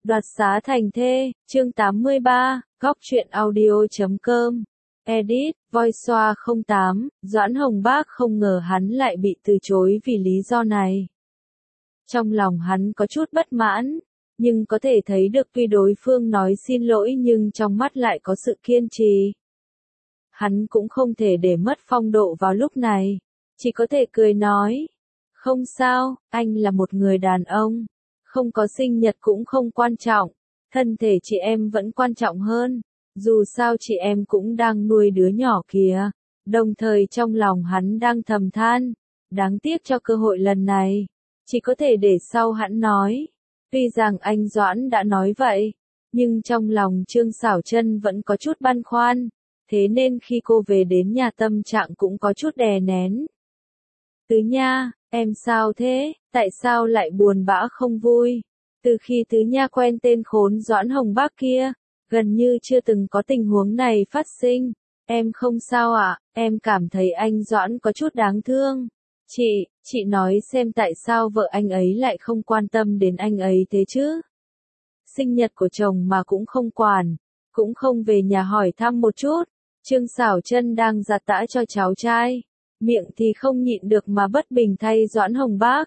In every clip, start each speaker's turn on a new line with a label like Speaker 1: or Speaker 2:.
Speaker 1: Đoạt xá thành thê, chương 83, góc truyện audio.com. Edit, Voiceover 08, Doãn Hồng Bác không ngờ hắn lại bị từ chối vì lý do này. Trong lòng hắn có chút bất mãn, nhưng có thể thấy được tuy đối phương nói xin lỗi nhưng trong mắt lại có sự kiên trì. Hắn cũng không thể để mất phong độ vào lúc này, chỉ có thể cười nói. Không sao, anh là một người đàn ông. Không có sinh nhật cũng không quan trọng, thân thể chị em vẫn quan trọng hơn, dù sao chị em cũng đang nuôi đứa nhỏ kìa. Đồng thời trong lòng hắn đang thầm than, đáng tiếc cho cơ hội lần này, chỉ có thể để sau hắn nói. Tuy rằng anh Doãn đã nói vậy, nhưng trong lòng Trương Sảo Trân vẫn có chút băn khoăn, thế nên khi cô về đến nhà tâm trạng cũng có chút đè nén. Tứ Nha, em sao thế, tại sao lại buồn bã không vui? Từ khi Tứ Nha quen tên khốn Doãn Hồng Bác kia, gần như chưa từng có tình huống này phát sinh. Em không sao ạ, em cảm thấy anh Doãn có chút đáng thương. Chị nói xem tại sao vợ anh ấy lại không quan tâm đến anh ấy thế chứ? Sinh nhật của chồng mà cũng không quản, cũng không về nhà hỏi thăm một chút. Trương Sảo Trân đang giặt tã cho cháu trai, miệng thì không nhịn được mà bất bình thay Doãn Hồng Bác.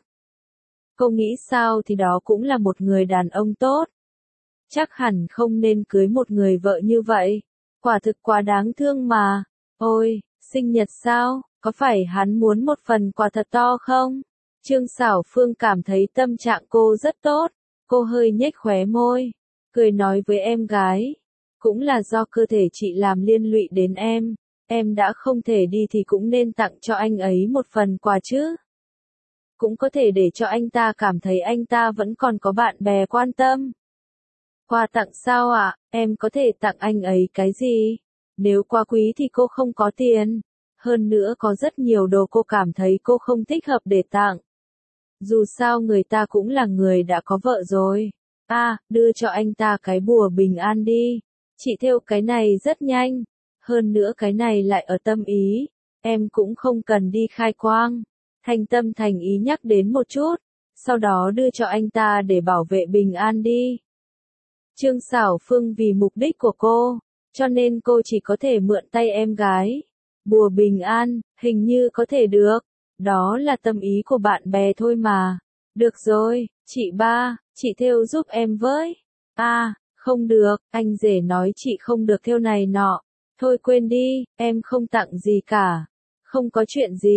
Speaker 1: Cô nghĩ sao thì đó cũng là một người đàn ông tốt. Chắc hẳn không nên cưới một người vợ như vậy. Quả thực quá đáng thương mà. Ôi, sinh nhật sao, có phải hắn muốn một phần quà thật to không? Trương Sảo Phương cảm thấy tâm trạng cô rất tốt. Cô hơi nhếch khóe môi, cười nói với em gái. Cũng là do cơ thể chị làm liên lụy đến em đã không thể đi thì cũng nên tặng cho anh ấy một phần quà chứ. Cũng có thể để cho anh ta cảm thấy anh ta vẫn còn có bạn bè quan tâm. Quà tặng sao ạ, em có thể tặng anh ấy cái gì? Nếu quá quý thì cô không có tiền. Hơn nữa có rất nhiều đồ cô cảm thấy cô không thích hợp để tặng. Dù sao người ta cũng là người đã có vợ rồi. Đưa cho anh ta cái bùa bình an đi. Chị thêu cái này rất nhanh. Hơn nữa cái này lại ở tâm ý. Em cũng không cần đi khai quang. Thành tâm thành ý nhắc đến một chút. Sau đó đưa cho anh ta để bảo vệ bình an đi. Trương Sảo Phương vì mục đích của cô, cho nên cô chỉ có thể mượn tay em gái. Bùa bình an, hình như có thể được. Đó là tâm ý của bạn bè thôi mà. Được rồi, chị ba, chị thêu giúp em với. Không được, anh rể nói chị không được thêu này nọ. Thôi quên đi, em không tặng gì cả. Không có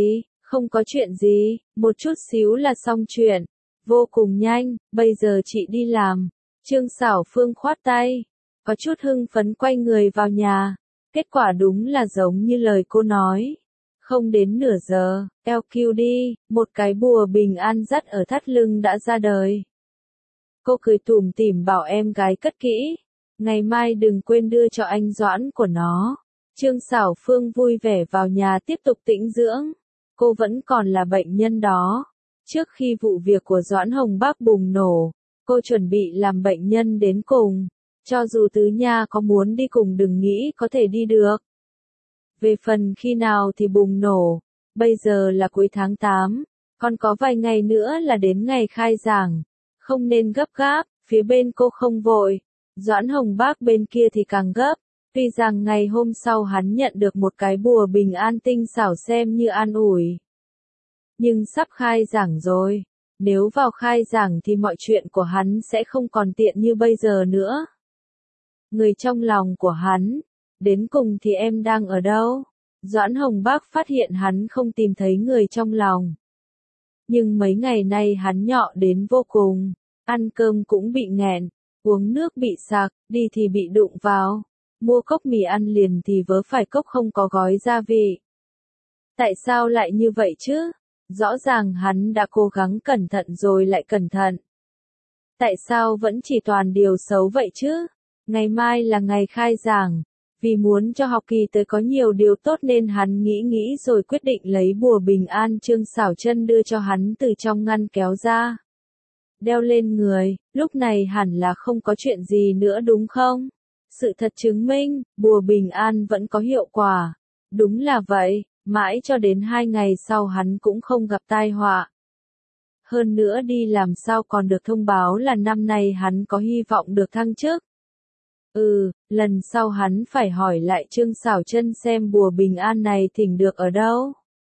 Speaker 1: chuyện gì, một chút xíu là xong chuyện. Vô cùng nhanh, bây giờ chị đi làm. Trương Sảo Phương khoát tay, có chút hưng phấn quay người vào nhà. Kết quả đúng là giống như lời cô nói. Không đến nửa giờ, LQD, một cái bùa bình an dắt ở thắt lưng đã ra đời. Cô cười tủm tỉm bảo em gái cất kỹ. Ngày mai đừng quên đưa cho anh Doãn của nó. Trương Sảo Phương vui vẻ vào nhà tiếp tục tĩnh dưỡng. Cô vẫn còn là bệnh nhân đó. Trước khi vụ việc của Doãn Hồng Bác bùng nổ, cô chuẩn bị làm bệnh nhân đến cùng. Cho dù Tứ Nha có muốn đi cùng đừng nghĩ có thể đi được. Về phần khi nào thì bùng nổ, bây giờ là cuối tháng 8, còn có vài ngày nữa là đến ngày khai giảng. Không nên gấp gáp, phía bên cô không vội. Doãn Hồng Bác bên kia thì càng gấp. Tuy rằng ngày hôm sau hắn nhận được một cái bùa bình an tinh xảo xem như an ủi. Nhưng sắp khai giảng rồi. Nếu vào khai giảng thì mọi chuyện của hắn sẽ không còn tiện như bây giờ nữa. Người trong lòng của hắn, đến cùng thì em đang ở đâu? Doãn Hồng Bác phát hiện hắn không tìm thấy người trong lòng. Nhưng mấy ngày nay hắn nhọ đến vô cùng, ăn cơm cũng bị nghẹn, uống nước bị sặc, đi thì bị đụng vào, mua cốc mì ăn liền thì vớ phải cốc không có gói gia vị. Tại sao lại như vậy chứ? Rõ ràng hắn đã cố gắng cẩn thận rồi lại cẩn thận. Tại sao vẫn chỉ toàn điều xấu vậy chứ? Ngày mai là ngày khai giảng. Vì muốn cho học kỳ tới có nhiều điều tốt nên hắn nghĩ rồi quyết định lấy bùa bình an Trương Sảo Trân đưa cho hắn từ trong ngăn kéo ra. Đeo lên người, lúc này hẳn là không có chuyện gì nữa đúng không? Sự thật chứng minh, bùa bình an vẫn có hiệu quả. Đúng là vậy, mãi cho đến 2 ngày sau hắn cũng không gặp tai họa. Hơn nữa đi làm sao còn được thông báo là năm nay hắn có hy vọng được thăng chức. Lần sau hắn phải hỏi lại Trương Sảo Chân xem bùa bình an này thỉnh được ở đâu.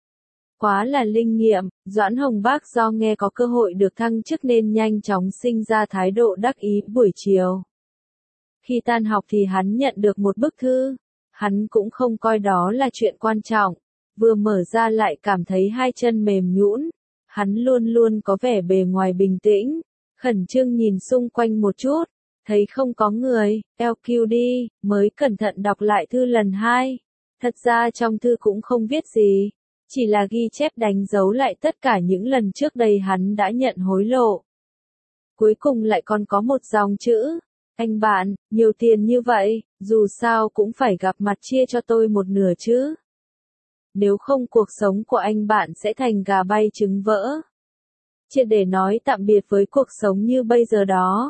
Speaker 1: Quá là linh nghiệm, Doãn Hồng Bác do nghe có cơ hội được thăng chức nên nhanh chóng sinh ra thái độ đắc ý buổi chiều. Khi tan học thì hắn nhận được một bức thư, hắn cũng không coi đó là chuyện quan trọng, vừa mở ra lại cảm thấy hai chân mềm nhũn. Hắn luôn luôn có vẻ bề ngoài bình tĩnh, khẩn trương nhìn xung quanh một chút, thấy không có người, LQD, mới cẩn thận đọc lại thư lần hai. Thật ra trong thư cũng không viết gì, chỉ là ghi chép đánh dấu lại tất cả những lần trước đây hắn đã nhận hối lộ. Cuối cùng lại còn có một dòng chữ, anh bạn, nhiều tiền như vậy, dù sao cũng phải gặp mặt chia cho tôi một nửa chứ. Nếu không cuộc sống của anh bạn sẽ thành gà bay trứng vỡ. Triệt để nói tạm biệt với cuộc sống như bây giờ đó.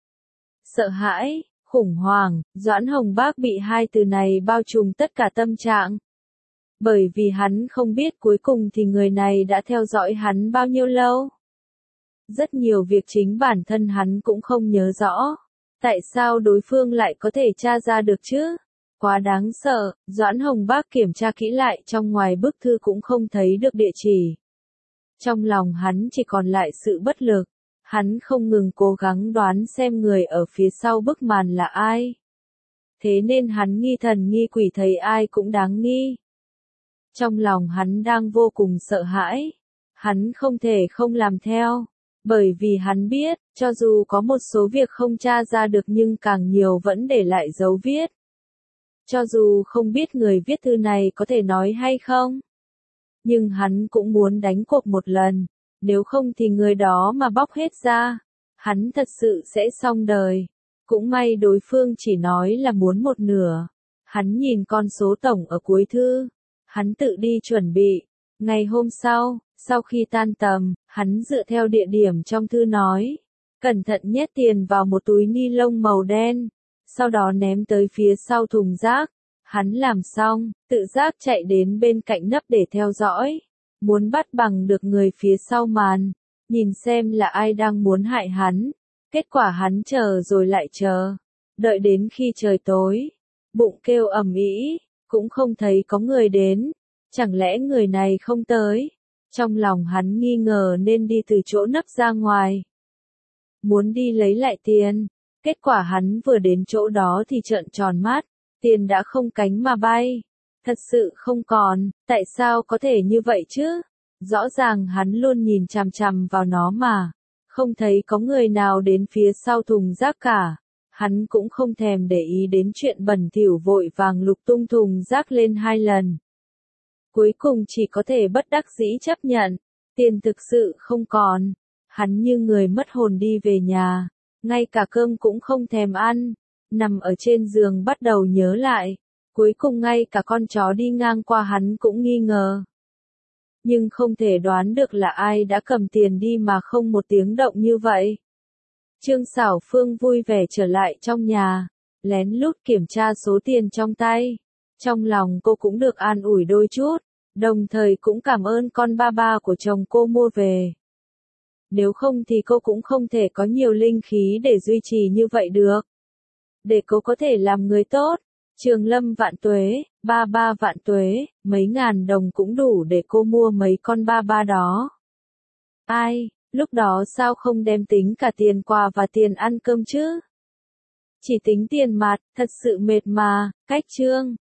Speaker 1: Sợ hãi, khủng hoảng, Doãn Hồng Bác bị hai từ này bao trùm tất cả tâm trạng. Bởi vì hắn không biết cuối cùng thì người này đã theo dõi hắn bao nhiêu lâu. Rất nhiều việc chính bản thân hắn cũng không nhớ rõ. Tại sao đối phương lại có thể tra ra được chứ? Quá đáng sợ, Doãn Hồng Bác kiểm tra kỹ lại trong ngoài bức thư cũng không thấy được địa chỉ. Trong lòng hắn chỉ còn lại sự bất lực, hắn không ngừng cố gắng đoán xem người ở phía sau bức màn là ai. Thế nên hắn nghi thần nghi quỷ thấy ai cũng đáng nghi. Trong lòng hắn đang vô cùng sợ hãi, hắn không thể không làm theo. Bởi vì hắn biết, cho dù có một số việc không tra ra được nhưng càng nhiều vẫn để lại dấu viết. Cho dù không biết người viết thư này có thể nói hay không, nhưng hắn cũng muốn đánh cuộc một lần, nếu không thì người đó mà bóc hết ra, hắn thật sự sẽ xong đời. Cũng may đối phương chỉ nói là muốn một nửa. Hắn nhìn con số tổng ở cuối thư, hắn tự đi chuẩn bị. Ngày hôm sau khi tan tầm, hắn dựa theo địa điểm trong thư nói, cẩn thận nhét tiền vào một túi ni lông màu đen, sau đó ném tới phía sau thùng rác. Hắn làm xong, tự giác chạy đến bên cạnh nấp để theo dõi, muốn bắt bằng được người phía sau màn, nhìn xem là ai đang muốn hại hắn. Kết quả hắn chờ rồi lại chờ, đợi đến khi trời tối, bụng kêu ầm ĩ, cũng không thấy có người đến, chẳng lẽ người này không tới? Trong lòng hắn nghi ngờ nên đi từ chỗ nấp ra ngoài, muốn đi lấy lại tiền. Kết quả hắn vừa đến chỗ đó thì trợn tròn mắt, tiền đã không cánh mà bay. Thật sự không còn, tại sao có thể như vậy chứ? Rõ ràng hắn luôn nhìn chằm chằm vào nó mà, không thấy có người nào đến phía sau thùng rác cả. Hắn cũng không thèm để ý đến chuyện bẩn thỉu, vội vàng lục tung thùng rác lên 2 lần. Cuối cùng chỉ có thể bất đắc dĩ chấp nhận, tiền thực sự không còn. Hắn như người mất hồn đi về nhà, ngay cả cơm cũng không thèm ăn, nằm ở trên giường bắt đầu nhớ lại. Cuối cùng ngay cả con chó đi ngang qua hắn cũng nghi ngờ. Nhưng không thể đoán được là ai đã cầm tiền đi mà không một tiếng động như vậy. Trương Sảo Phương vui vẻ trở lại trong nhà, lén lút kiểm tra số tiền trong tay. Trong lòng cô cũng được an ủi đôi chút, đồng thời cũng cảm ơn con ba ba của chồng cô mua về. Nếu không thì cô cũng không thể có nhiều linh khí để duy trì như vậy được. Để cô có thể làm người tốt, Trường Lâm vạn tuế, ba ba vạn tuế, mấy ngàn đồng cũng đủ để cô mua mấy con ba ba đó. Ai, lúc đó sao không đem tính cả tiền quà và tiền ăn cơm chứ? Chỉ tính tiền mặt, thật sự mệt mà. Cách chương